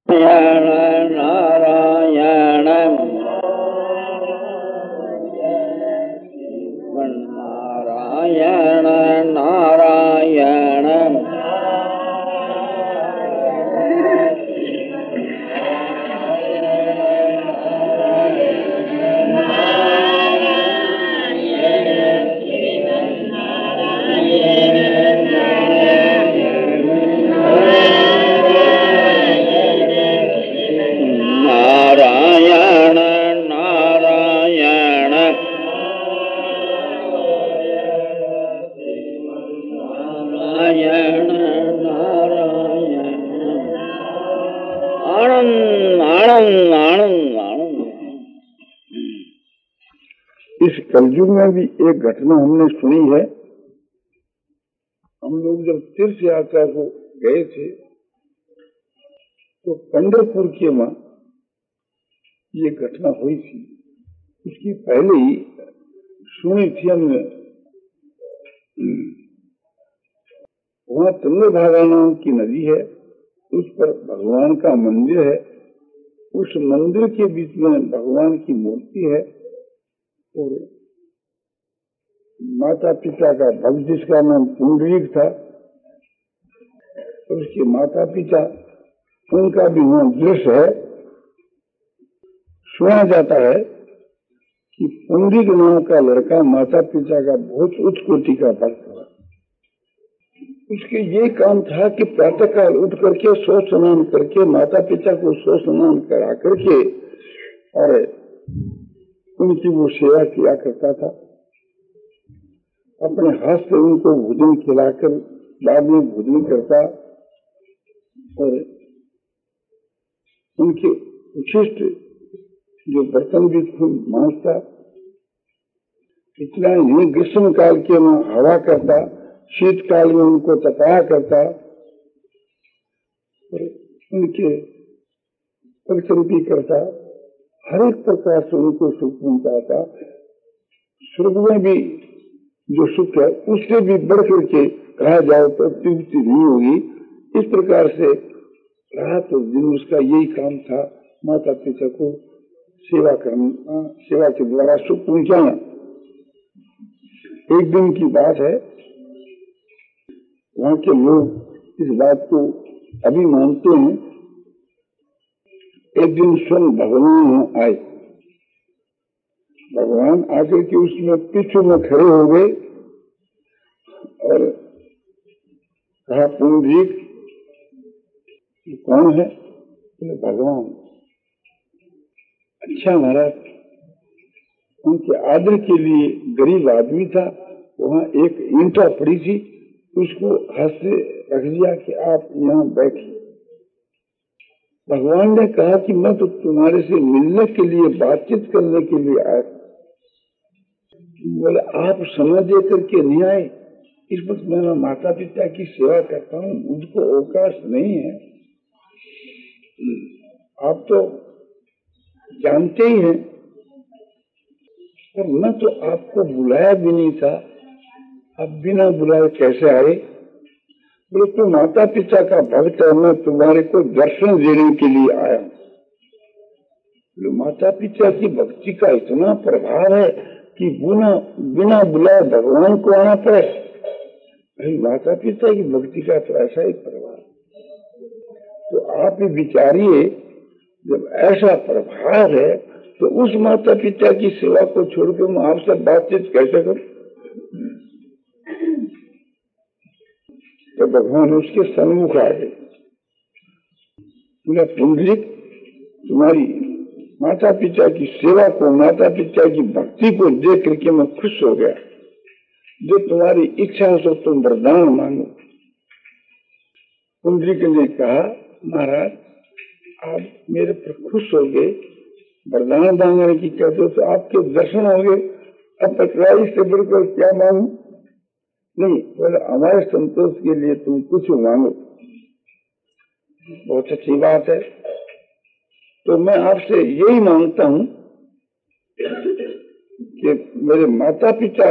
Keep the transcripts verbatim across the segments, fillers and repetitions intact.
नारायण नारायण नारायण नारायण इस कलयुग में भी एक घटना हमने सुनी है। हम लोग जब तीर्थ यात्रा को गए थे तो पंढरपुर के वहां ये घटना हुई थी। उसकी पहले ही सुनी थी हमने। वहां तुंगभद्रा नाम की नदी है, उस पर भगवान का मंदिर है। उस मंदिर के बीच में भगवान की मूर्ति है और माता पिता का भक्त जिसका नाम पुंडरीक था और उसके माता पिता, उनका भी वहां दृश्य है। सुना जाता है कि पुंडरीक नाम का लड़का माता पिता का बहुत उच्च कोटि का भक्त था। उसके ये काम था कि प्रातःकाल उठ करके सौ स्नान करके माता पिता को सौ स्नान करा करके और उनकी वो सेवा किया करता था। अपने हाथ से उनको भोजन खिलाकर बाद में भोजन करता और उनके उचिष्ट जो बर्तन भी खूब मांजता। इतना ही ग्रीष्म काल के में हवा करता, शीतकाल में उनको तपाया करता और उनके परिचर्या करता। हर एक प्रकार से उनको सुख पहुंचाता। स्वर्ग में भी जो सुख है उससे भी बढ़ करके कहा जाए तो तृप्ति नहीं होगी। इस प्रकार से रात और दिन उसका यही काम था, माता पिता को सेवा करना, सेवा के द्वारा सुख पहुंचाना। एक दिन की बात है, वहां के लोग इस बात को अभी मानते हैं। एक दिन स्वयं भगवान आए। भगवान आकर के उसमें पीछे में खड़े हो गए और कहा, पुंडरीक कौन है? भगवान। अच्छा महाराज। उनके आदर के लिए गरीब आदमी था, वहां एक ईंटा पड़ी थी, उसको हाथ से रख दिया कि आप यहाँ बैठिए। भगवान ने कहा कि मैं तो तुम्हारे से मिलने के लिए, बातचीत करने के लिए आया। बोले आप समय दे करके नहीं आए? इस वक्त मैं माता पिता की सेवा करता हूँ, मुझको अवकाश नहीं है। आप तो जानते ही हैं, पर मैं तो आपको बुलाया भी नहीं था, आप बिना बुलाए कैसे आए? बोले तो माता पिता का भक्त है, मैं तुम्हारे को दर्शन देने के लिए आया हूँ। माता पिता की भक्ति का इतना प्रभाव है कि बिना बिना बुलाए भगवान को आना पड़े। भाई माता पिता की भक्ति का तो ऐसा ही प्रभाव। तो आप ही विचारिए, जब ऐसा प्रभाव है तो उस माता पिता की सेवा को छोड़कर मैं आपसे बातचीत कैसे करूं? तो भगवान उसके सन्मुख आ गए। बोला, पुंडरीक तुम्हारी माता पिता की सेवा को, माता पिता की भक्ति को देख करके मैं खुश हो गया। जो तुम्हारी इच्छा हो तो तुम वरदान मांगो। पुंडरीक ने कहा, महाराज आप मेरे पर खुश हो गए, वरदान मांगने की कहते हो तो आपके दर्शन हो गए, अब पटराई से बढ़कर क्या मांगू? नहीं, बोले हमारे संतोष के लिए तुम कुछ मांगो। बहुत अच्छी बात है, तो मैं आपसे यही मांगता हूं कि मेरे माता पिता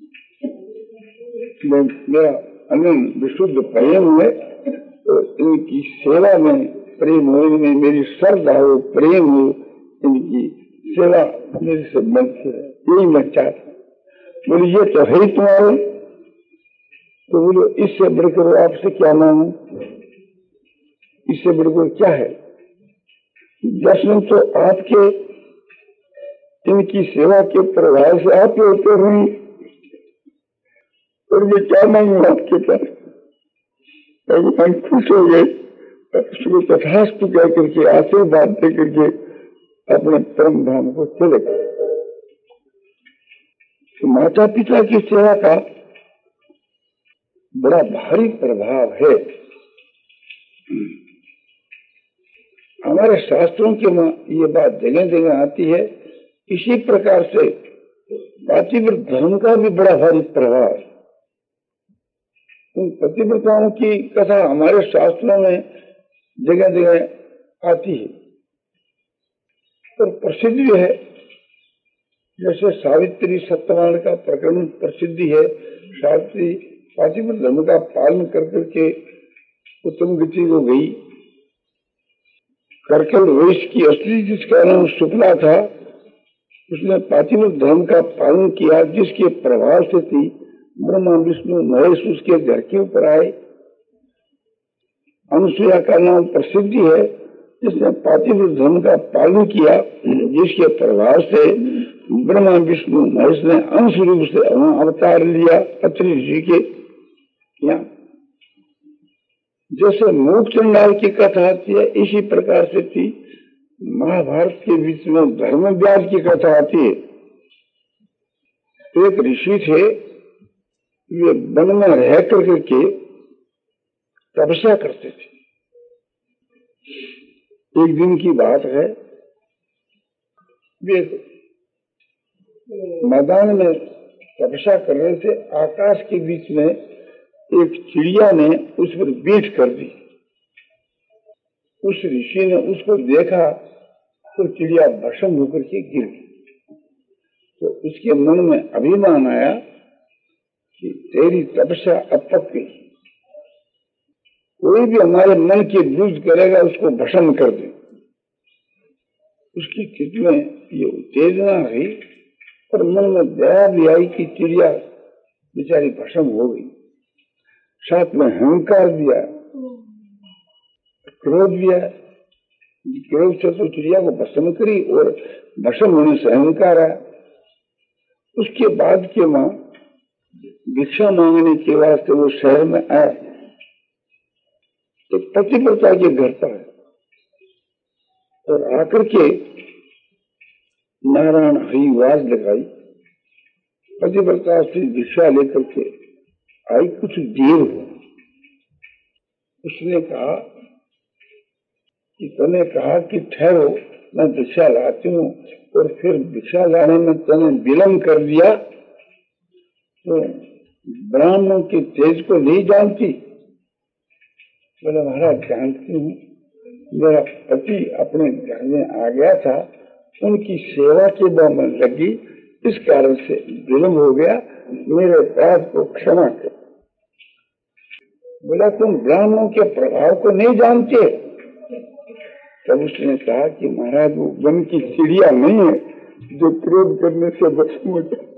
में मेरा अनंत विशुद्ध प्रेम है, तो इनकी इनकी सेवा में प्रेम हो, इनमें मेरी श्रद्धा हो, प्रेम हो, इनकी सेवा मेरे से बनती है, यही मैं चाहता। बोले ये तो है ही तुम्हारे, तो बोलो इससे बढ़कर आपसे क्या मांगू, इससे बढ़कर क्या है? दर्शन तो आपके, इनकी सेवा के प्रभाव से आप होते हैं, और ये क्या मांगू आपके पास? भगवान खुश हो गए, उसको तथास्तु कह करके आशीर्वाद दे करके अपने परम धाम को चले गए। तो माता पिता की सेवा का बड़ा भारी प्रभाव है। हमारे शास्त्रों के में ये बात जगह जगह आती है। इसी प्रकार से पातिव्रत धर्म का भी बड़ा भारी प्रभाव है। उन पतिव्रताओं की कथा हमारे शास्त्रों में जगह जगह आती है और प्रसिद्ध भी है। जैसे सावित्री सत्यवान का प्रकरण प्रसिद्धि है। सावित्री पातिव्रत धर्म का पालन कर करके उत्तम गति को गई। करकल वैश्य की असली जिसका नाम शुक्ला था, उसने पातिव्रत धर्म का पालन किया, जिसके प्रभाव से थी ब्रह्मा विष्णु महेश उसके घर के ऊपर आए। अनुसुईया का नाम प्रसिद्धि है, जिसने पातिव्रत धर्म का पालन किया, जिसके प्रभाव से ब्रह्मा विष्णु महेश ने अंश रूप से अवतार लिया अत्रि ऋषि के यहाँ। जैसे मूक चंडाल की कथा आती है, इसी प्रकार से थी महाभारत के बीच में धर्म व्यास की कथा आती है। एक ऋषि थे, वे वन में रह करके तपस्या करते थे। एक दिन की बात है, वे मैदान में तपस्या कर रहे थे। आकाश के बीच में एक चिड़िया ने उस पर बीट कर दी। उस ऋषि ने उसको देखा तो चिड़िया भस्म होकर के गिर गई। तो उसके मन में अभिमान आया कि तेरी तपस्या अब पक गई, कोई भी हमारे मन की बुझ करेगा उसको भस्म कर दे। उसकी चित्त में ये उत्तेजना रही और मन में दया भी आई कि चिड़िया बेचारी भस्म हो गई। साथ में अहंकार दिया, क्रोध दिया। क्रोध से तो चिड़िया को भस्म करी और भस्म होने से अहंकार आया। उसके बाद के मां भिक्षा मांगने के वास्ते वो शहर में आया। तो पतिव्रता के घर पर है और आकर के नारायण हरिवाज लगाई। पतिव्रता से भिक्षा लेकर के आई। कुछ देर हो, उसने कहा कि तूने कहा कि ठहरो मैं भिक्षा लाती हूँ, और फिर भिक्षा लाने में तूने विलम्ब कर दिया, तो ब्राह्मणों के तेज को नहीं जानती? बोले महाराज जानती हूँ, मेरा पति अपने घर में आ गया था, उनकी सेवा के बाद में लगी, इस कारण से विलम्ब हो गया, मेरे अपराध को क्षमा कर। बोला तुम ब्राह्मणों के प्रभाव को नहीं जानते? तब उसने कहा कि महाराज वो वन की चिड़िया नहीं है जो क्रोध करने से भस्म हो जाए।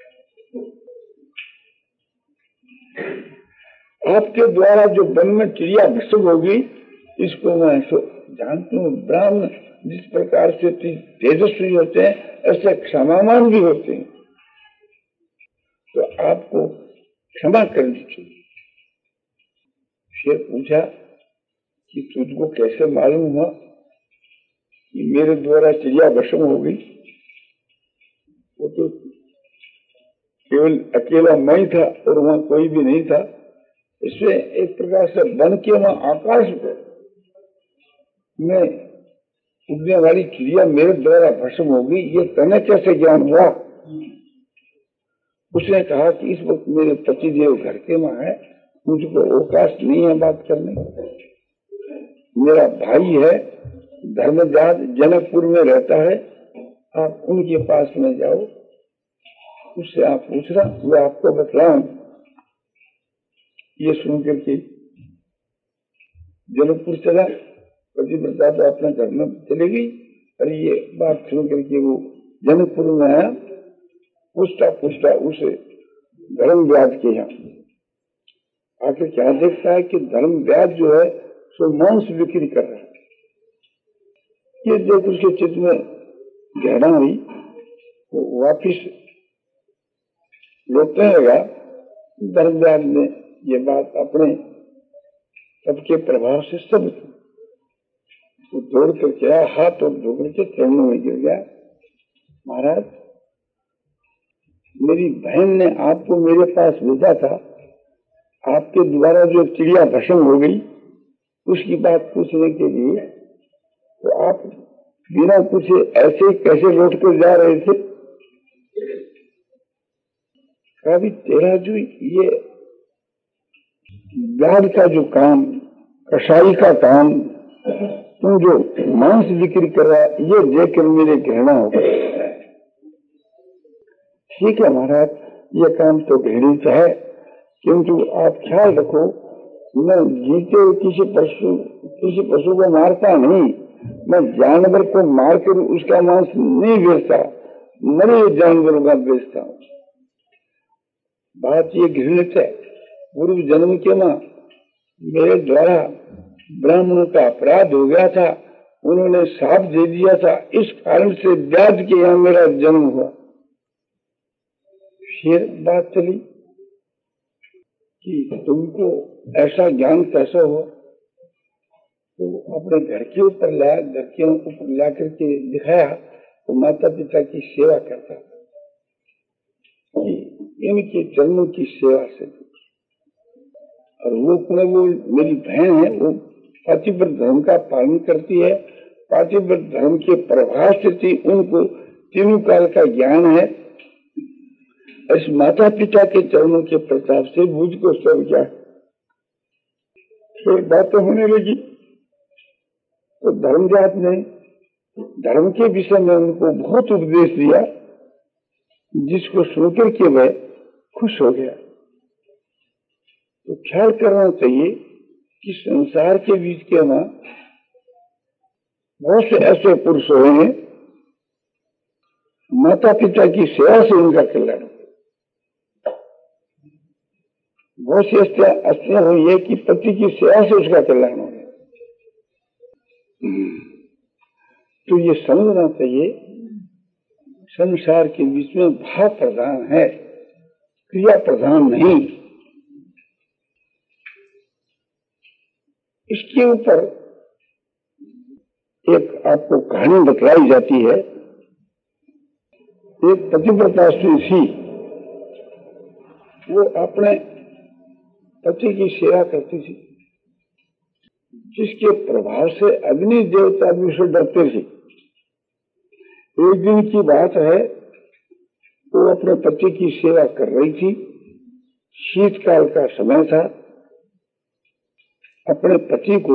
आपके द्वारा जो वन में चिड़िया भस्म होगी, इसको मैं जानती हूँ। ब्राह्मण जिस प्रकार से तेजस्वी होते हैं, ऐसे क्षमावान भी होते हैं, तो आपको क्षमा करनी चाहिए। फिर पूछा कि तुझको कैसे मालूम हुआ कि मेरे द्वारा चिड़िया भस्म हो गई? वो तो केवल अकेला मैं ही था और वहां कोई भी नहीं था। इसमें एक प्रकार से बन के वहां आकाश में उड़ने वाली चिड़िया मेरे द्वारा भस्म हो गई, ये तने कैसे ज्ञान हुआ? उसने कहा कि इस वक्त मेरे पतिदेव घर के मां है, मुझको अवकाश नहीं है बात करने। मेरा भाई है धर्मजात, जनकपुर में रहता है, आप उनके पास में जाओ, उससे आप पूछना, वो आपको बतलाऊं। ये सुनकर के जनकपुर चला, पतिव्रता तो अपने घर में चली गई, और ये बात सुन करके वो जनकपुर में आया, पूछता पूछता उसे धर्म व्याज के यहाँ आखिर क्या देखता है कि धर्म व्याज जो है सो मांस बिक्री कर रहा है। ये देख उसके चित्त में घृणा हुई, वो वापिस लौटने लगा। धर्म व्याज ने ये बात अपने सबके प्रभाव से सब वो दौड़ करके आया, हाथ और धो करके चरणों में गिर गया। महाराज, मेरी बहन ने आपको मेरे पास भेजा था, आपके द्वारा जो चिड़िया भस्म हो गई उसकी बात पूछने के लिए, तो आप बिना पूछे ऐसे कैसे लौट कर जा रहे थे? कभी तेरा जो ये ब्याज का जो काम, कसाई का काम, तुम जो मांस बिक्री कर रहा, ये देखकर मेरे घृणा हो गई। ठीक है महाराज, ये काम तो घृणित है, किंतु आप ख्याल रखो, मैं जीते किसी पशु किसी पशु को मारता नहीं, मैं जानवर को मारकर उसका मांस नहीं बेचता, मरे जानवरों का बेचता हूँ। बात ये घृणित है। पूर्व जन्म के मां मेरे द्वारा ब्राह्मणों का अपराध हो गया था, उन्होंने साफ दे दिया था, इस कारण से ब्याज के यहाँ मेरा जन्म हुआ। फिर बात चली कि तुमको ऐसा ज्ञान कैसा हुआ? तो अपने घर के ऊपर लाया, घर के ऊपर ला करके दिखाया, तो माता पिता की सेवा करता था कि इनके जन्मों की सेवा से। और वो वो मेरी बहन है, वो पातिव्रत धर्म का पालन करती है, पातिव्रत धर्म के प्रभाव से उनको तीनों काल का ज्ञान है। इस माता पिता के चरणों के प्रताप से मुझको सब क्या फिर बातें होने लगी। तो धर्मव्यास ने धर्म के विषय में उनको बहुत उपदेश दिया, जिसको सुनकर के वह खुश हो गया। तो ख्याल करना चाहिए कि संसार के बीच के वहां बहुत से ऐसे पुरुष हुए हैं, माता पिता की सेवा से उनका कल्याण, बहुत सी अस्थियां हुई है कि पति की सेवा से उसका कल्याण हो गया। तो ये समझना चाहिए, संसार के बीच में भाव प्रधान है, क्रिया प्रधान नहीं। इसके ऊपर एक आपको कहानी बतलाई जाती है। एक पतिव्रता स्त्री थी, वो अपने पति की सेवा करती थी, जिसके प्रभाव से अग्नि देवता भी उसे डरते थे। एक दिन की बात है, वो अपने पति की सेवा कर रही थी, शीतकाल का समय था। अपने पति को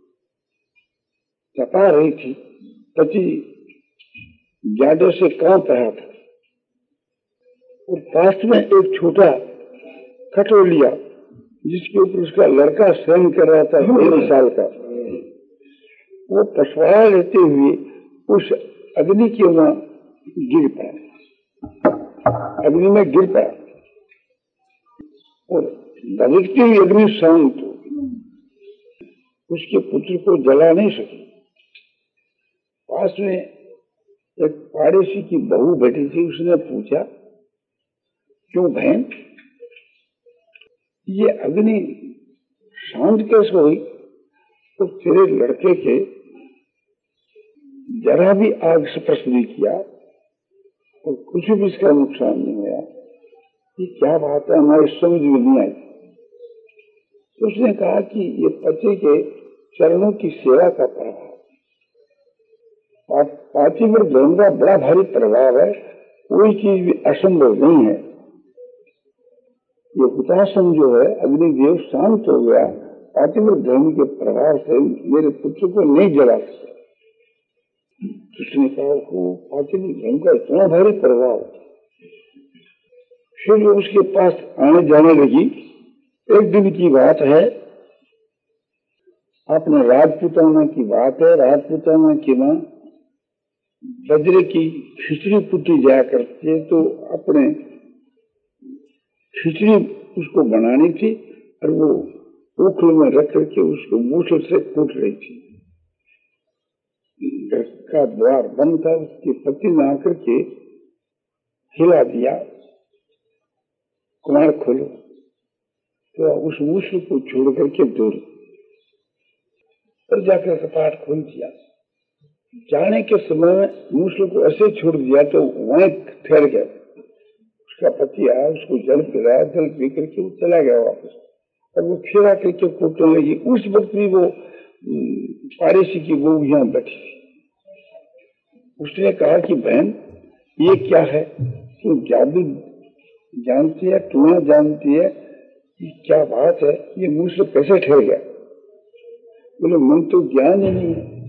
तपा रही थी, पति जाडे से कांप रहा था, और पास में एक छोटा खटोलिया जिसके ऊपर उसका लड़का सहन कर रहा था, तेरह साल का, वो पछवाड़ा लेते हुए उस अग्नि के वहां गिर पाया, अग्नि में गिर पाया, और दबिकती हुई अग्नि शांत हो, उसके पुत्र को जला नहीं सकी। पास में एक पाड़ेसी की बहू बैठी थी, उसने पूछा, क्यों बहन, ये अग्नि शांत कैसे हुई? तो तेरे लड़के के जरा भी आग स्पर्श नहीं किया और कुछ भी इसका नुकसान नहीं हुआ। ये क्या बात है, हमारी समझ में नहीं आई। तो उसने कहा कि ये पति के चरणों की सेवा का प्रभाव, पातिव्रत धर्म का बड़ा भारी प्रभाव है, कोई चीज भी असंभव नहीं है। ये हुतासन जो है, अग्निदेव शांत हो गया, पातिव्रत धर्म के प्रभाव से मेरे पुत्र को नहीं जला सकता। उसने कहा को पातिव्रत धर्म का इतना भारी प्रभाव। फिर जो उसके पास आने जाने लगी, एक दिन की बात है, अपने राजपूताना की बात है। राजपूताना की माँ बजरे की खिचड़ी कुटी जाया करती है, तो अपने खिचड़ी उसको बनानी थी और वो उखल में रख करके उसको मूसल से कूट रही थी। घर का द्वार बंद था, उसके पति ने आकर के हिला दिया, कुमार खोलो, तो उस मूसल को छोड़ करके दूर और जाकर कपाट खोल दिया। जाने के समय में मूसल को ऐसे छोड़ दिया तो वहीं ठहर गया। उसका पति आया, उसको जल पिलाया, जल पी करके वो चला गया वापस, और वो फिर आकर के कूटने लगी। उस वक्त भी वो पाड़ेसी की वो यहाँ बैठी थी। उसने कहा कि बहन ये क्या है, तू जादू जानती है, टूना जानती है, ये क्या बात है, ये मुंह से कैसे ठहर गया? बोले मन तो ज्ञान ही नहीं है,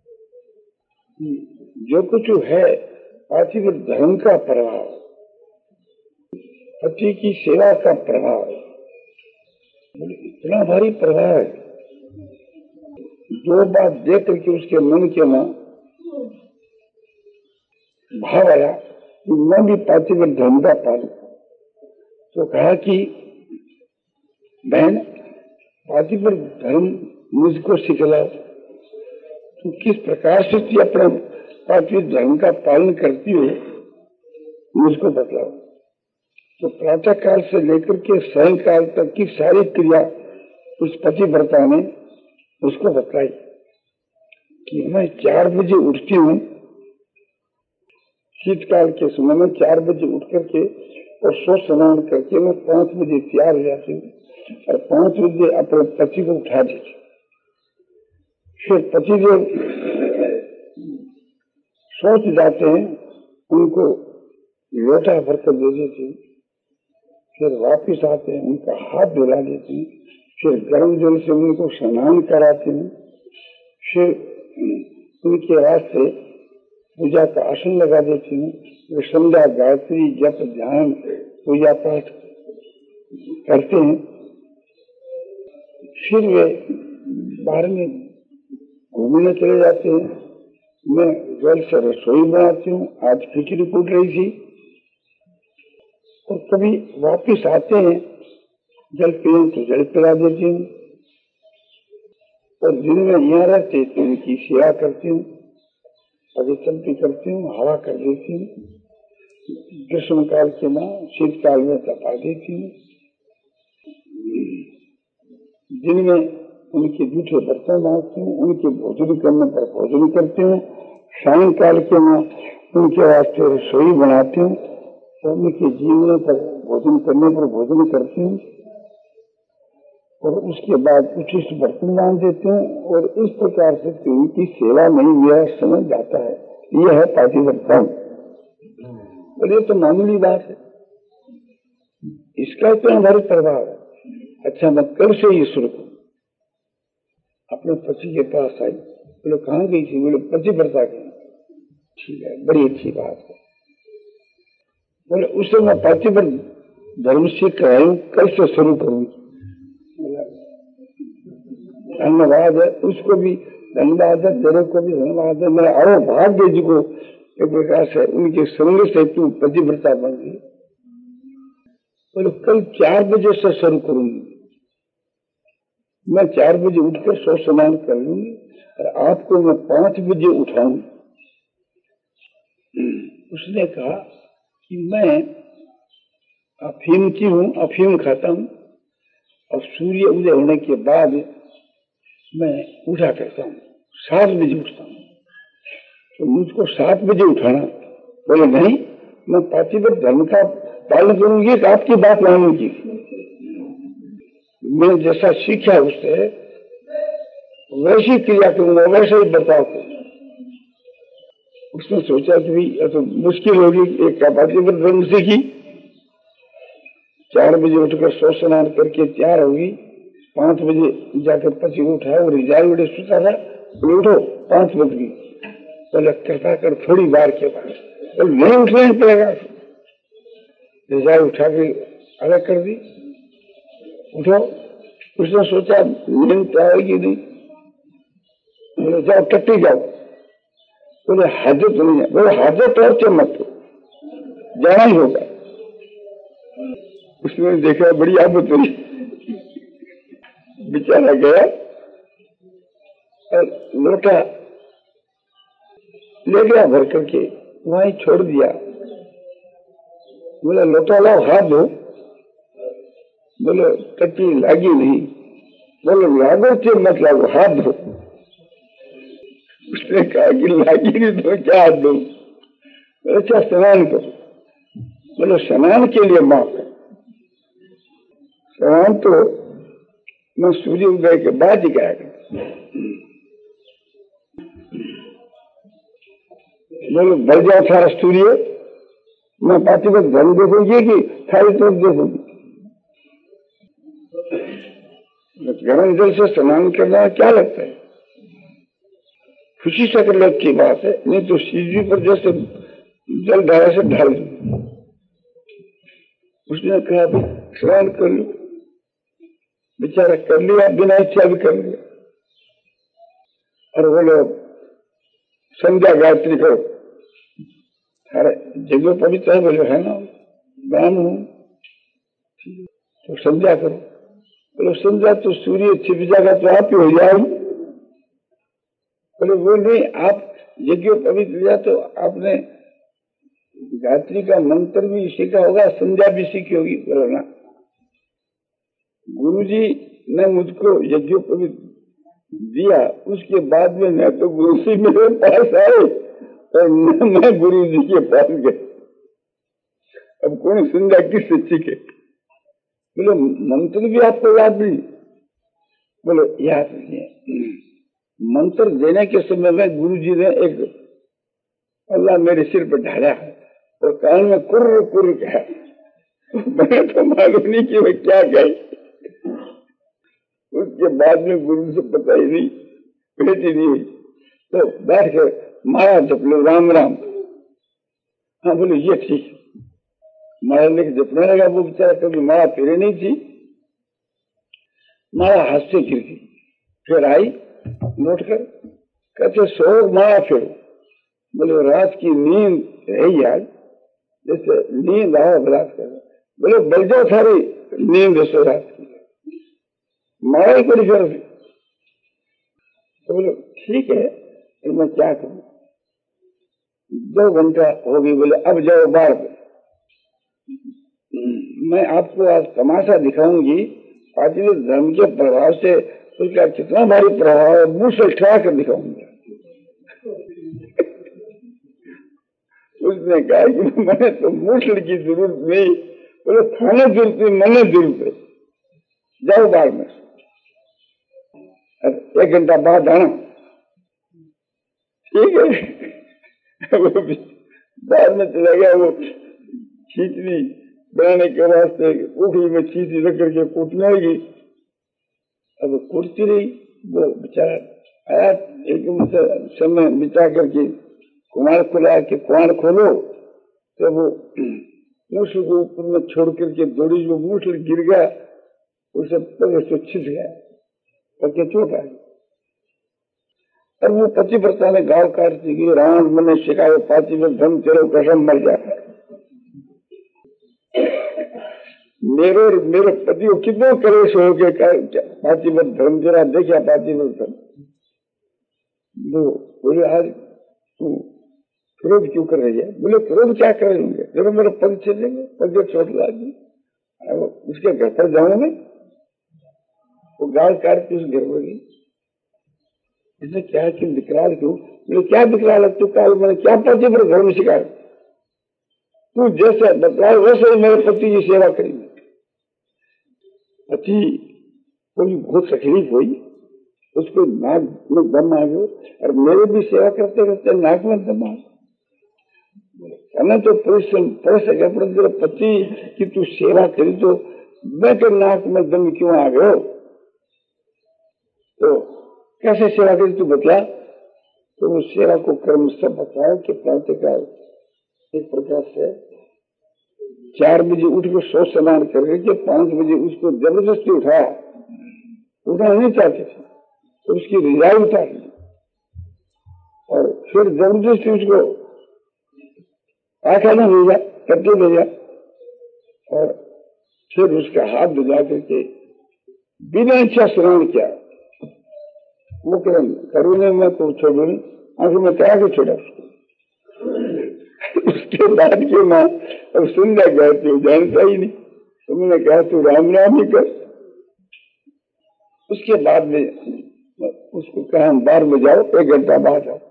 जो कुछ है पार्थिव धर्म का प्रभाव, पति की सेवा का प्रभाव। बोले इतना भारी प्रभाव है। दो बात देख करके उसके मन के में भाव आया कि मैं भी पार्थिव धर्म का पालन। तो कहा कि बहन पार्थिव धर्म मुझको सिखलाओ, तो किस प्रकार से तू अपने पार्थिव धर्म का पालन करती हो मुझको बतलाओ। तो प्रातः काल से लेकर के सायंकाल तक की सारी क्रिया उस पतिव्रता ने उसको बतलाई कि मैं चार बजे उठती हूँ, शीतकाल के समय में चार बजे उठ करके और सो स्नान करके मैं पांच बजे तैयार हो जाती हूँ और पांच बजे अपने पति को उठा देती हूँ। फिर पति जो सोच जाते हैं उनको लोटा भरकर दे देती हूँ, फिर वापिस आते हैं उनका हाथ धुला देती हूँ, फिर गर्म जल से उनको स्नान कराती हूँ, फिर उनके वास्ते पूजा का आसन लगा देती हूँ। वे संध्या गायत्री जप ध्यान पूजा पाठ करते हैं। फिर वे बाहर में घूमने चले जाते हैं। मैं जल से रसोई बनाती हूँ, आज खिचड़ी कूट रही थी। और कभी वापिस आते हैं, जल पिए तो जल पिला देती हूँ, और दिन में यहाँ रहते तो उनकी सेवा करती हूँ, पवित्रता करती हूँ, हवा कर देती हूँ। ग्रीष्म काल के माँ शीतकाल में तपा देती हूँ। दिन में उनके जूठे बर्तन मारती हूँ, उनके भोजन करने पर भोजन करती हूँ। सायंकाल के माँ उनके वास्ते रसोई बनाती हूँ और उनके जीवन पर भोजन करने पर भोजन करती हूँ, और उसके बाद उचित बर्तन बांध देती हूँ। और इस प्रकार से उनकी सेवा में मेरा समय जाता है। यह है पातिव्रता। और ये तो मामूली बात है, इसका इतना भारी प्रभाव है। अच्छा मैं कल से ही शुरू अपने पति के पास आई। बोले कहाँ गई थी? बोले पतिव्रता गई। ठीक है, बड़ी अच्छी बात है। बोले उससे मैं पातिव्रत धर्म सीख कर आई हूँ, कल से शुरू करूंगी। धन्यवाद है, उसको भी धन्यवाद है, तेरे को भी धन्यवाद है। मेरा अरो भाग्य जी को एक प्रकार से उनके संग से तू पतिव्रता बन गई। बोले कल चार बजे से शुरू करूंगी, मैं चार बजे उठकर सौ स्नान कर लूंगी और आपको मैं पांच बजे उठाऊंगी। उसने कहा कि मैं अफीम की हूँ, अफीम खाता हूँ, और सूर्य उदय होने के बाद मैं उठा करता हूँ, सात बजे उठता हूँ, तो मुझको सात बजे उठाना। बोले नहीं, मैं पातिव्रत धर्म का पालन करूंगी, आपकी बात मानूंगी। मैं जैसा सीखा उससे वैसी क्रिया करूंगा, वैसे ही बर्ताव करूंगा। उसने सोचा कि भाई तो मुश्किल होगी, एक पातिव्रत धर्म सीखी, चार बजे उठकर सौ स्नान करके तैयार होगी, पांच बजे जाकर पति को उठाया और रिजाई बड़े सुता था। बोले उठो, पांच बज गई। बोले करता कर थोड़ी बार के बाद बोले नहीं उठना पड़ेगा। रिजाई उठा के अलग कर दी, उठो। उसने सोचा नींद आएगी नहीं, बोले जाओ टट्टी जाओ। बोले हाजत नहीं है। बोले हाजत और क्या मत जाना ही होगा। उसने देखा बड़ी आफत हुई, बेचारा गया और लोटा ले गया भर करके, वहीं छोड़ दिया। बोला लोटा लाओ हाथ धो। बोले टट्टी लागी नहीं। बोले लागो के मत लागो, हाथ धो। उसने कहा कि लागी नहीं तो क्या हाथ धो। अच्छा स्नान करो। बोले स्नान के लिए माफ कर। स्नान तो मैं सूर्य उदय के बाद ही गया करता। बोले बढ़ जाओ सारा सूर्य, मैं पातिवत धर्म देखूंगी कि सारी तरफ देखूंगी। गरम जल से स्नान करना क्या लगता है, खुशी से कर लो की बात है, नहीं तो सीधी पर जैसे जल धारा से ढाल दो। उसने कहा स्नान कर लो। बेचारा कर लिया, बिना इच्छा भी कर लिया। और बोलो संध्या गायत्री करो। अरे जगह पवित्र है। बोले है ना, ब्राह्मण हूं तो संध्या करो। बोले संध्या तो सूर्य छिप जाएगा तो आप ही हो जाओ। बोले वो नहीं, आप यज्ञ पवित्र लिया तो आपने गायत्री का मंत्र भी सीखा होगा, संध्या भी सीखी होगी। बोलो ना, गुरुजी ने मुझको यज्ञ पवित्र दिया, उसके बाद में न तो गुरु जी मेरे पास आए और न मैं गुरु जी के पास गए। अब कौन संध्या किससे सीखे। बोले मंत्र भी आपको याद नहीं। बोले याद नहीं है। मंत्र देने के समय में गुरु जी ने एक अल्लाह मेरे सिर पर ढाला और कान में कुर्र कुर्र कहा। मैंने तो मालूम नहीं कि वह क्या कहे। उसके बाद में गुरु से पता ही नहीं, भेटी नहीं हुई। तो बैठ कर मारा जप लो, राम राम। हाँ बोले ये ठीक। मारा लेके जपने लगा। वो बेचारा कभी मारा फिरे नहीं थी। मारा हाथ से गिर गई। फिर आई लौट कर, कहते सो मारा फिर। बोले रात की नींद है यार, जैसे नींद आओ अभ्यास कर। बोले बल जाओ सारी नींद सो रात की, मारा ही कोई फर्क। तो बोले ठीक है, मैं क्या करूं। दो घंटा हो गई। बोले अब जाओ बाहर। मैं आपको आज तमाशा दिखाऊंगी, पातिव्रत धर्म के प्रभाव से उसका कितना भारी प्रभाव है, मुंह से उठा कर दिखाऊंगा। उसने कहा कि मैंने तो मूसल की जरूरत नहीं। बोले खाने जरूरत नहीं, मैंने जरूरत है, जाओ बाहर में। एक घंटा बाद आना। ठीक है। वो बाद में चला गया। वो खींचनी बनाने के वास्ते उखली में चीटी रख करके कूटने लगी। अब कूटती रही। वो बेचारा आया एकदम से समय बिता करके कुमार खुला कि कुमार खोलो। तो वो मूसल को ऊपर में छोड़ करके दौड़ी। जो मूसल गिर गया उसे पग छिप गया, पक्के चोट आ गई। और वो पतिव्रता ने गाँव काटती गई, रावण मैंने शिकायत पातिव्रत धर्म तेरो कसम मर जाता। मेरे मेरे पति को कितने कलेश हो गए पातिव्रत धर्म तेरा देखा पातिव्रत धर्म। बोले आज तू क्रोध क्यों कर रही है। बोले क्रोध क्या करेंगे, जब मेरे पग चलेंगे, पग चोट लगी। उसके घर पर जाऊं मैं। वो गाल काट के उस घर में गई। इसने क्या कि विकराल क्यों। बोले क्या विकराल है तू, काल मैंने क्या पातिव्रत धर्म सिखाया। तू जैसे बतलाए वैसे ही मेरे पति की सेवा करेंगे। पति को भी बहुत तकलीफ हुई, उसको नाक में दम आ गया। और मेरे भी सेवा करते करते नाक में दम आ गया। हमें तो परिश्रम पड़ सके, पर तेरे पति की तू सेवा करी तो मैं के नाक में दम क्यों आ गयो। तो कैसे सेवा करी तू बतला। तो उस सेवा को क्रम से बताया कि प्रातःकाल एक प्रकार से चार बजे उठ के सौ स्नान करके पांच बजे उसको जबरदस्ती उठाया। उठाना नहीं चाहते थे तो उसकी रिजाई उतार ली। और फिर जबरदस्ती उसको आखाना भेजा, करके भेजा, और फिर उसका हाथ भिजा करके बिना इच्छा स्नान किया। वो कह करुणे में को छोड़ू नहीं, आंखों में कहा के छोड़ा उसके बाद की माँ अब सुंदर कहती हूँ, जानता ही नहीं। तुमने कहा तू राम राम ही कर। उसके बाद में उसको कहा हम बार में जाओ, एक घंटा बाद आओ।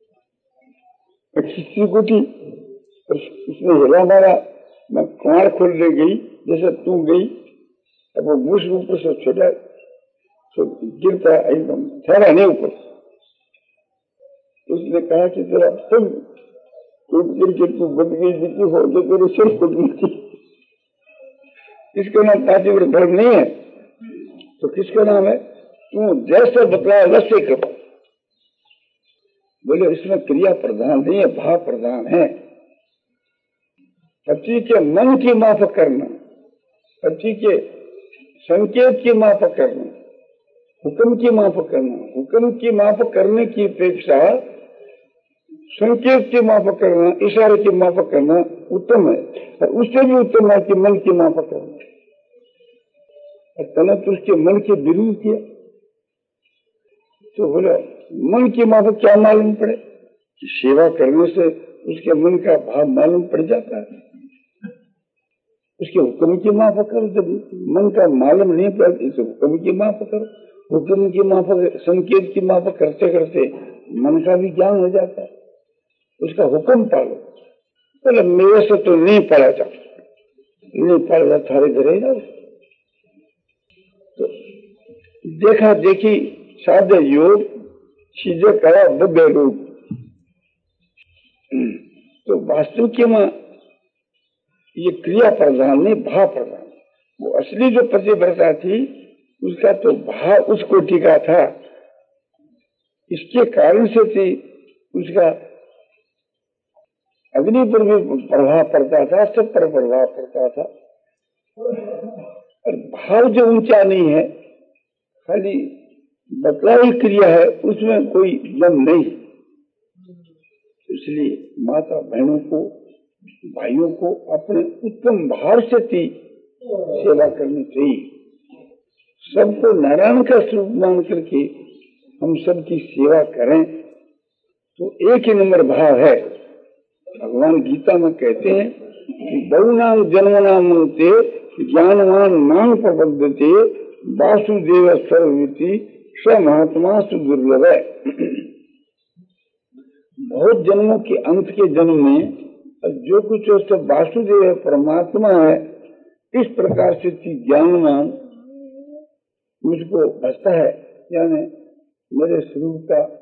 किसी को थी उसने हिला मारा, मैं कुआर खोलने गई जैसे तू गई, अब वो मुझ ऊपर से छोटा तो गिरता एकदम ठहरा नहीं ऊपर। उसने कहा कि तेरा तुम गिर के तू बदगी जीती हो जो तेरे सिर कुटनी थी। किसका नाम पातिव्रत धर्म नहीं है तो किसका नाम है? तू जैसे बतलाया वैसे करो। बोले इसमें क्रिया प्रधान नहीं है, भाव प्रधान है। पति के मन की माफक करना, पति के संकेत की माफक करना, हुक्म की माफक करना। हुक्म की माफक करने की अपेक्षा संकेत की माफक करना, इशारे की माफक करना उत्तम है। और उससे भी उत्तम है कि मन की माफक करना। तने तो उसके मन के विरुद्ध किया तो बोला मन की माफक क्या मालूम पड़े कि सेवा करने से उसके मन का भाव मालूम पड़ जाता है। उसके हुक्म की माफक करो, जब मन का मालूम नहीं पड़ता इसे हुक्म की माफक करो। हुक्म की माफक, संकेत की माफक करते करते मन का भी ज्ञान हो जाता है। उसका हुक्म पालो। बोले मेरे से तो नहीं पढ़ा जाता, नहीं पढ़ा जाता, थारे घरे जाओ। तो देखा देखी साधे योग चीजें करा बुद्ध रूप। तो वास्तविक में ये क्रिया प्रधान नहीं, भाव प्रधान। वो असली जो पतिव्रता थी उसका तो भाव उस कोटि का था, इसके कारण से थी। उसका अग्नि पर भी प्रभाव पड़ता था, सब पर प्रभाव पड़ता था। और भाव जो ऊंचा नहीं है, खाली बतलाई क्रिया है, उसमें कोई दम नहीं। इसलिए माता बहनों को, भाइयों को अपने उत्तम भाव से थी सेवा करनी चाहिए। सबको नारायण का स्वरूप मान करके हम सबकी सेवा करें तो एक ही नंबर भाव है। भगवान गीता में कहते हैं कि बहुनाम जन्मनाम मनते ज्ञानवान नाम प्रबद्धते वासुदेव सर्वविति स महात्मा सुदुर्लभ है। बहुत जन्मों के अंत के जन्म में जो कुछ है सब वासुदेव है, परमात्मा है। इस प्रकार से ज्ञानवान मुझको बसता है, यानी मेरे स्वरूप का